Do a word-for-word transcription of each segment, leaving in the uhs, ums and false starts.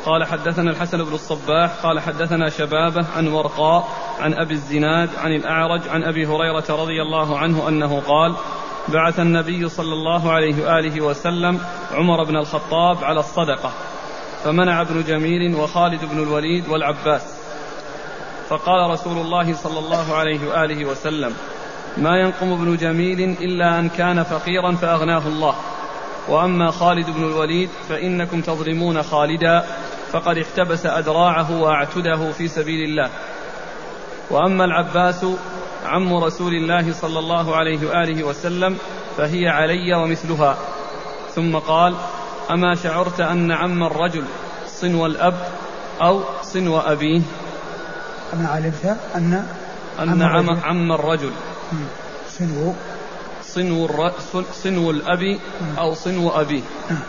قال حدثنا الحسن بن الصباح قال حدثنا شبابه عن ورقاء عن أبي الزناد عن الأعرج عن أبي هريرة رضي الله عنه أنه قال بعث النبي صلى الله عليه وآله وسلم عمر بن الخطاب على الصدقة فمنع ابن جميل وخالد بن الوليد والعباس، فقال رسول الله صلى الله عليه وآله وسلم ما ينقم ابن جميل إلا أن كان فقيرا فأغناه الله، وأما خالد بن الوليد فإنكم تظلمون خالدا فقد احتبس أدراعه وأعتده في سبيل الله، وأما العباس عم رسول الله صلى الله عليه وآله وسلم فهي علي ومثلها. ثم قال أما شعرت أن عم الرجل صنو الأب أو صنو أبيه؟ أما علمت أن أن عم, الرجل عم الرجل صنو صنو, الر... صنو الأب أو صنو أبيه.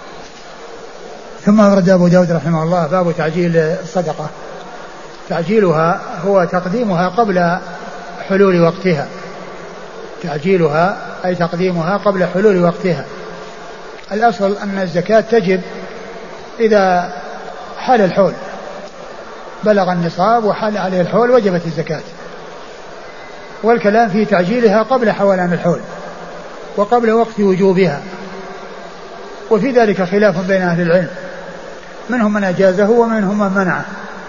ثم ورد أبو داود رحمه الله باب تعجيل الصدقة. تعجيلها هو تقديمها قبل حلول وقتها، تعجيلها أي تقديمها قبل حلول وقتها. الأصل أن الزكاة تجب إذا حال الحول، بلغ النصاب وحال عليه الحول وجبت الزكاة، والكلام في تعجيلها قبل حولان الحول وقبل وقت وجوبها، وفي ذلك خلاف بين أهل العلم، منهم من أجازه ومنهم من منعه.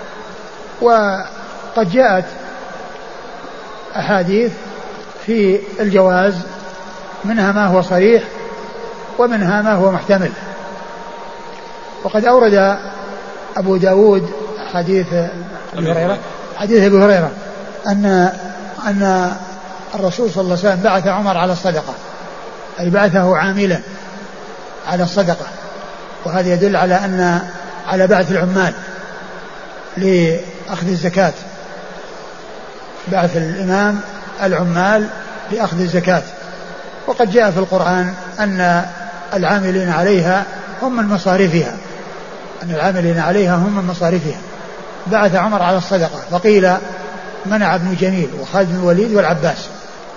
وقد جاءت أحاديث في الجواز، منها ما هو صريح ومنها ما هو محتمل. وقد أورد أبو داود حديث أبي هريرة حديث أبي هريرة أن أن الرسول صلى الله عليه وسلم بعث عمر على الصدقة، أي بعثه عاملا على الصدقة، وهذا يدل على أن على بعث العمال لأخذ الزكاة، بعث الإمام العمال لأخذ الزكاة. وقد جاء في القرآن أن العاملين عليها هم من مصاريفها، أن العاملين عليها هم من مصاريفها. بعث عمر على الصدقة، فقيل منع ابن جميل وخالد بن الوليد والعباس.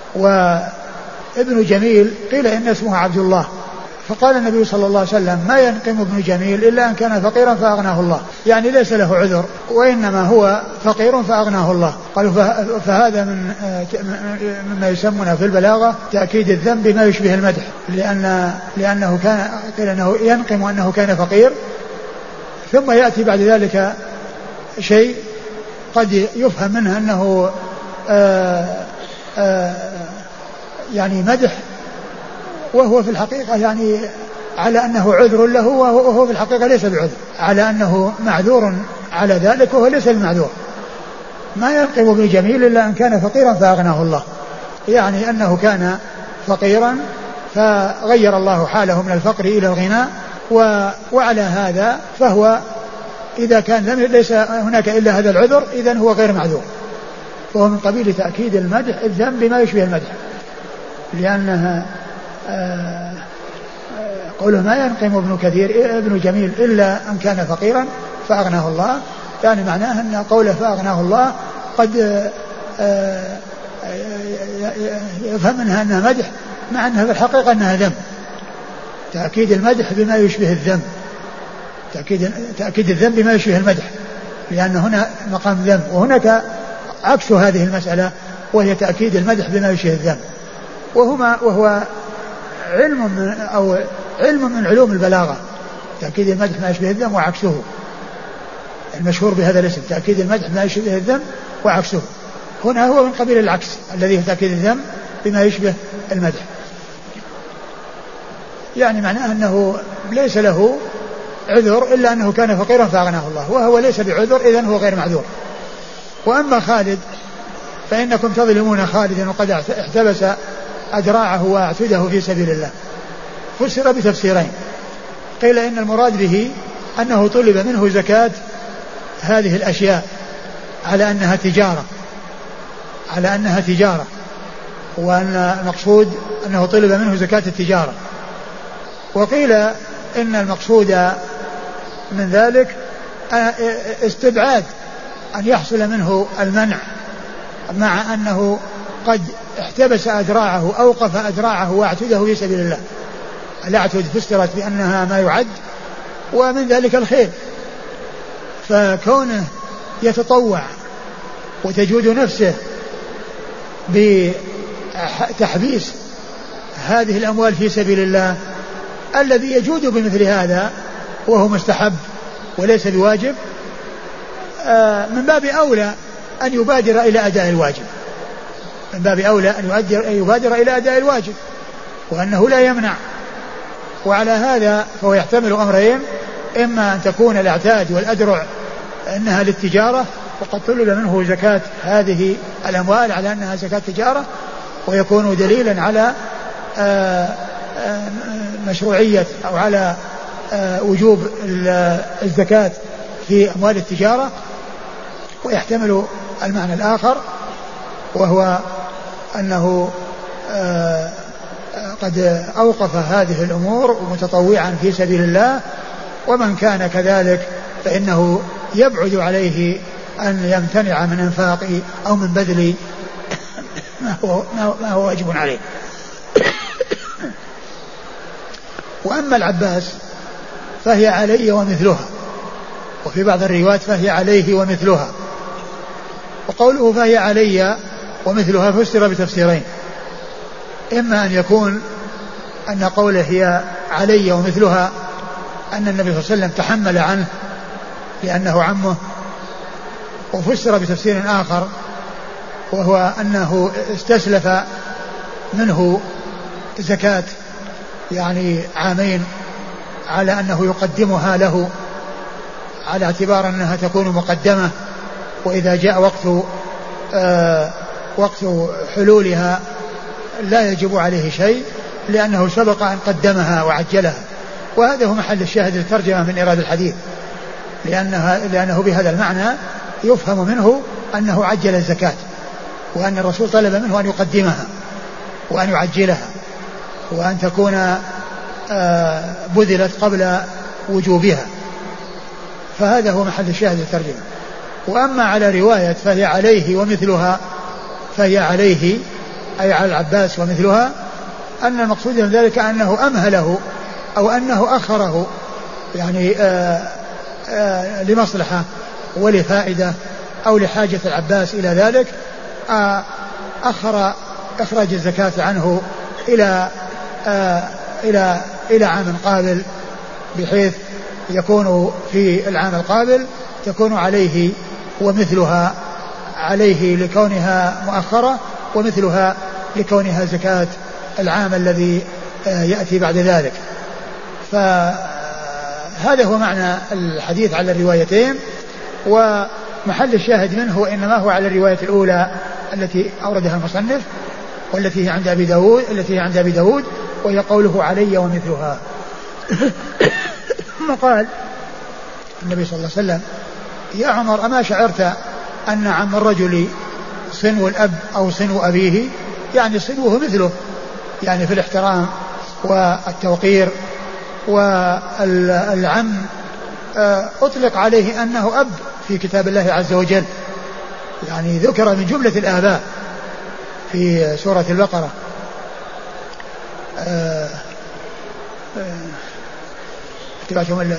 وابن جميل قيل إن اسمه عبد الله، فقال النبي صلى الله عليه وسلم ما ينقم ابن جميل إلا أن كان فقيرا فأغناه الله، يعني ليس له عذر وإنما هو فقير فأغناه الله. قالوا فهذا من مما يسمونه في البلاغة تأكيد الذنب بما يشبه المدح، لأن لأنه كان قيل أنه ينقم أنه كان فقير، ثم يأتي بعد ذلك شيء قد يفهم منه أنه آآ آآ يعني مدح، وهو في الحقيقة يعني على أنه عذر له، وهو في الحقيقة ليس بعذر، على أنه معذور على ذلك وهو ليس المعذور. ما ينقم ابن جميل إلا أن كان فقيرا فأغناه الله، يعني أنه كان فقيرا فغير الله حاله من الفقر إلى الغنى، وعلى هذا فهو إذا كان لم ليس هناك إلا هذا العذر إذن هو غير معذور، فهو من قبيل تأكيد المدح الذنب بما يشبه المدح، لأنها آه آه قوله ما ينقم ابن كثير ابن جميل إلا أن كان فقيرا فأغناه الله، يعني معناه أن قوله فأغناه الله قد آه يفهم منها أنها مدح، مع أنها في الحقيقة أنها ذم، تأكيد المدح بما يشبه الذم، تأكيد, تأكيد الذم بما يشبه المدح، لأن هنا مقام ذم، وهناك عكس هذه المسألة وهي تأكيد المدح بما يشبه الذم، وهما وهو علم من أو علم من علوم البلاغة، تأكيد المدح ما يشبه الذم وعكسه، المشهور بهذا الاسم تأكيد المدح ما يشبه الذم وعكسه. هنا هو من قبيل العكس الذي هو تأكيد الذم بما يشبه المدح، يعني معناه أنه ليس له عذر إلا أنه كان فقيرا فأغناه الله، وهو ليس بعذر إذن هو غير معذور. وأما خالد فإنكم تظلمون خالدا وقد احتبس أدراعه وأعتده في سبيل الله. فسر بتفسيرين، قيل إن المراد به أنه طلب منه زكاة هذه الأشياء على أنها تجارة، على أنها تجارة، وأن المقصود أنه طلب منه زكاة التجارة. وقيل إن المقصود من ذلك استبعاد أن يحصل منه المنع، مع أنه قد احتبس أدراعه أوقف أدراعه واعتده في سبيل الله. الاعتد فسرت بأنها ما يعد، ومن ذلك الخيل، فكونه يتطوع وتجود نفسه بتحبيس هذه الأموال في سبيل الله الذي يجود بمثل هذا وهو مستحب وليس بواجب، من باب أولى أن يبادر إلى أداء الواجب، من باب أولى أن يبادر إلى أداء الواجب، وأنه لا يمنع. وعلى هذا فهو يحتمل أمرين: إما أن تكون الأعتاد والأدرع أنها للتجارة وقد طلب منه زكاة هذه الأموال على أنها زكاة تجارة، ويكون دليلا على مشروعية أو على وجوب الزكاة في أموال التجارة. ويحتمل المعنى الآخر وهو أنه قد أوقف هذه الأمور متطوعا في سبيل الله، ومن كان كذلك فإنه يبعد عليه أن يمتنع من إنفاق أو من بذل ما هو, ما هو واجب عليه. وأما العباس فهي علي ومثلها، وفي بعض الروايات فهي عليه ومثلها. وقوله فهي علي ومثلها فسر بتفسيرين: إما أن يكون أن قوله هي علي ومثلها أن النبي صلى الله عليه وسلم تحمل عنه لأنه عمه، وفسر بتفسير آخر وهو أنه استسلف منه زكاة يعني عامين على أنه يقدمها له على اعتبار أنها تكون مقدمة، وإذا جاء وقت آه وقت حلولها لا يجب عليه شيء لأنه سبق أن قدمها وعجلها. وهذا هو محل الشاهد الترجمة من إيراد الحديث، لأنها لأنه بهذا المعنى يفهم منه أنه عجل الزكاة، وأن الرسول طلب منه أن يقدمها وأن يعجلها وأن تكون آه بذلت قبل وجوبها. فهذا هو محل الشاهد الترجمة. وأما على رواية فهي عليه ومثلها، فهي عليه أي على العباس ومثلها، أن المقصود من ذلك أنه أمهله أو أنه أخره يعني آآ آآ لمصلحة ولفائدة أو لحاجة العباس إلى ذلك، أخر إخراج الزكاة عنه إلى إلى إلى عام قابل، بحيث يكون في العام القابل تكون عليه ومثلها، عليه لكونها مؤخرة ومثلها لكونها زكاة العام الذي يأتي بعد ذلك. فهذا هو معنى الحديث على الروايتين. ومحل الشاهد منه إنما هو على الرواية الأولى التي أوردها المصنف والتي هي عند أبي داود التي هي عند أبي داود وهي قوله علي ومثلها. ثم قال النبي صلى الله عليه وسلم: يا عمر أما شعرت أن عم الرجل صنو الأب أو صنو أبيه، يعني صنوه مثله يعني في الاحترام والتوقير. والعم أطلق عليه أنه أب في كتاب الله عز وجل، يعني ذكر من جملة الآباء في سورة البقرة. اتبعتم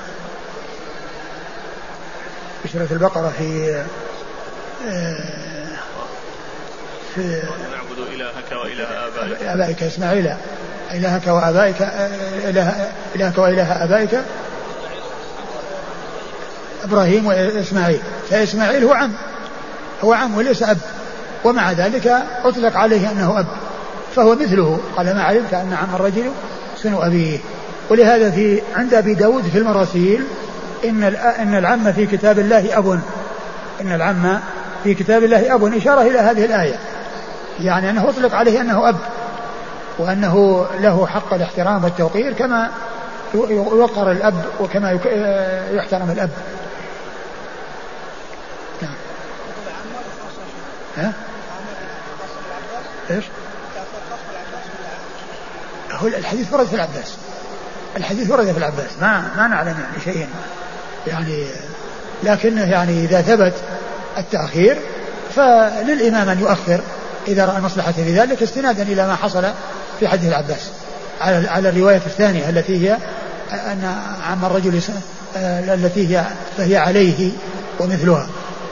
في سورة البقرة في في نعبد إلهك وإله آبائك آبائك إسماعيل إلهك وآبائك إله إلهك وإله آبائك إبراهيم وإسماعيل. فإسماعيل هو عم هو عم وليس أب، ومع ذلك أطلق عليه أنه أب، فهو مثله. قال: ما علمت أن عم الرجل صنو أبيه. ولهذا في عند أبي داود في المراسيل إن إن العم في كتاب الله أب، إن العم في كتاب الله أب، إشارة إلى هذه الآية، يعني أنه أطلق عليه أنه أب، وأنه له حق الاحترام والتوقير كما يوقر الأب وكما يحترم الأب. نعم. ها؟ إيش؟ هو الحديث ورد في العباس، الحديث ورد في العباس، ما ما نعلم يعني شيء يعني، لكنه يعني إذا ثبت التأخير فللإمام أن يؤخر إذا رأى المصلحة في ذلك، استنادا إلى ما حصل في حديث العباس على على الرواية الثانية التي هي أن عم الرجل التي هي فهي عليه ومثلها.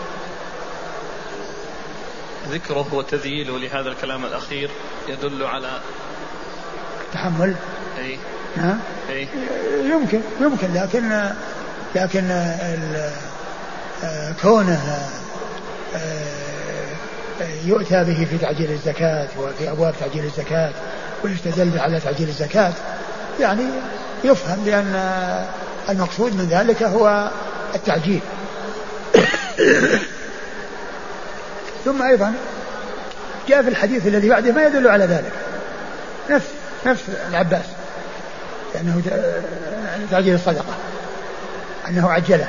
ذكره وتذييله لهذا الكلام الأخير يدل على تحمل. أي نعم. أي يمكن يمكن لكن لكن كونه يؤتى به في تعجيل الزكاة وفي أبواب تعجيل الزكاة ويستدل على تعجيل الزكاة يعني يفهم بأن المقصود من ذلك هو التعجيل. ثم أيضا جاء في الحديث الذي بعده ما يدل على ذلك، نفس نفس العباس لأنه تعجيل الصدقة أنه عجله.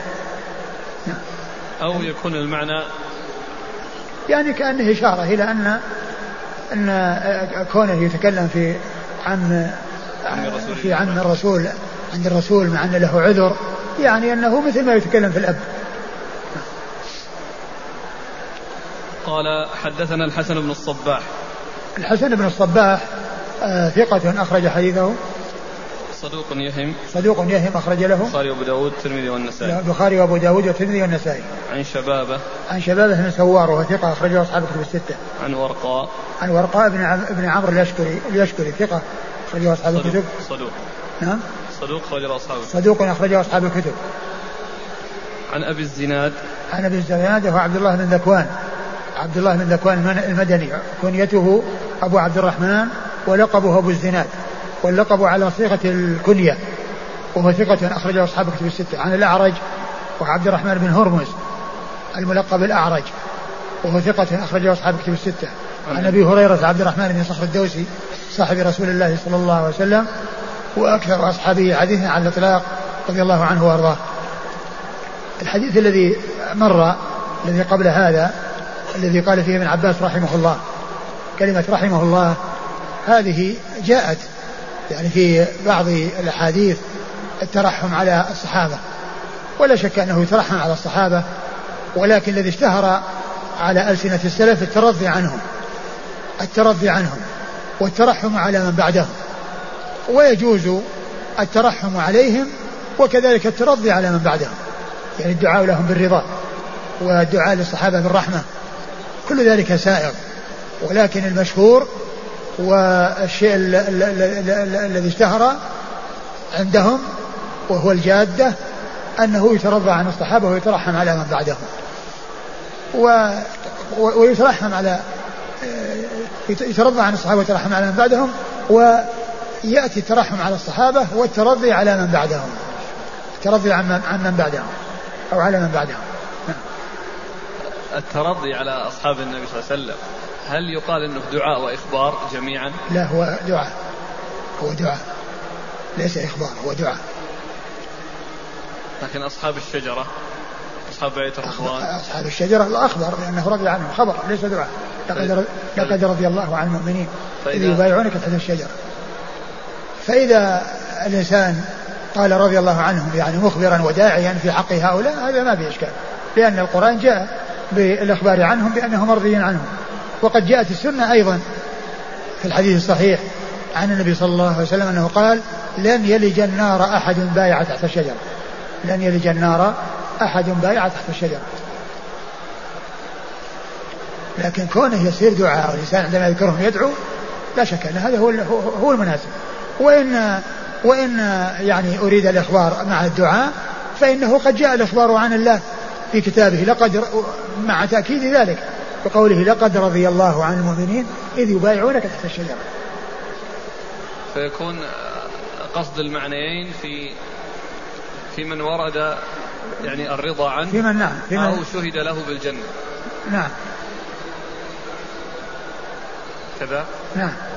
أو يكون المعنى يعني كأنه إشارة إلى أن أن كونه يتكلم في عم في عم الرسول عند الرسول مع أن له عذر، يعني أنه مثل ما يتكلم في الأب. قال حدثنا الحسن بن الصباح. الحسن بن الصباح آه ثقة أخرج حديثه. صدوق يهم. صدوق يهم أخرج له البخاري وأبو داود والترمذي والنسائي. البخاري وأبو داود والترمذي والنسائي. عن شبابه. عن شبابه بن سوار وهو ثقة أخرجه أصحاب الكتب الستة. عن ورقاء. عن ورقاء بن عم بن عمرو اليشكري اليشكري ثقة أخرجه أصحاب الكتب. صدوق. نعم. صدوق أخرجه أصحاب الكتب. صدوق أخرجه أصحاب الكتب. عن أبي الزناد. عن أبي الزناد وهو عبد الله بن ذكوان. عبد الله بن ذكوان المدني كنيته أبو عبد الرحمن ولقبه أبو الزناد واللقب على صيغة الكنية وهو ثقة أخرجه أصحاب الكتب الستة. عن الأعرج وعبد الرحمن بن هرمز الملقب الأعرج وهو ثقة أخرجه أصحاب الكتب الستة. عن أبي هريرة عبد الرحمن بن صخر الدوسي صاحب رسول الله صلى الله عليه وسلم وأكثر أصحابه حديثا على الإطلاق رضي الله عنه وأرضاه. الحديث الذي مر الذي قبل هذا الذي قال فيه ابن عباس رحمه الله كلمة رحمه الله هذه جاءت يعني في بعض الأحاديث الترحم على الصحابة، ولا شك أنه يترحم على الصحابة، ولكن الذي اشتهر على ألسنة السلف الترضي عنهم الترضي عنهم والترحم على من بعدهم، ويجوز الترحم عليهم وكذلك الترضي على من بعدهم، يعني الدعاء لهم بالرضا والدعاء للصحابة بالرحمة كل ذلك سائغ، ولكن المشهور والشيء الذي اشتهر عندهم وهو الجادة أنه يترضى عن الصحابة ويترحم على من بعدهم ويترحم على يترضى عن الصحابة ويترحم على من بعدهم، ويأتي الترحم على الصحابة والترضي على من بعدهم الترضي عن من بعدهم أو على من بعدهم. الترضي على أصحاب النبي صلى الله عليه وسلم هل يقال أنه دعاء وإخبار جميعا؟ لا، هو دعاء هو دعاء ليس إخبار، هو دعاء. لكن أصحاب الشجرة أصحاب بيت الرضوان أصحاب الشجرة لا أخبر لأنه رضي عنهم خبر ليس دعاء. لقد, لقد رضي الله عن المؤمنين إذ يبايعونك تحت الشجرة. فإذا الإنسان قال رضي الله عنهم يعني مخبرا وداعيا في حق هؤلاء هذا ما في إشكال، لأن القرآن جاء بالإخبار عنهم بأنهم مرضيين عنهم، وقد جاءت السنة أيضا في الحديث الصحيح عن النبي صلى الله عليه وسلم أنه قال لن يلج النار أحد بايع تحت الشجرة لن يلج النار أحد بايع تحت الشجرة. لكن كونه يصير دعاء والإنسان عندما يذكرهم يدعو لا شك أن هذا هو هو المناسب، وإن وإن يعني أريد الإخبار مع الدعاء فإنه قد جاء الإخبار عن الله في كتابه لقد مع تأكيد ذلك بقوله لقد رضي الله عن المؤمنين إذ يبايعونك تحت الشجرة. فيكون قصد المعنيين في في من ورد يعني الرضا عنه في من نعم في من أو شهد له بالجنة. نعم كذا نعم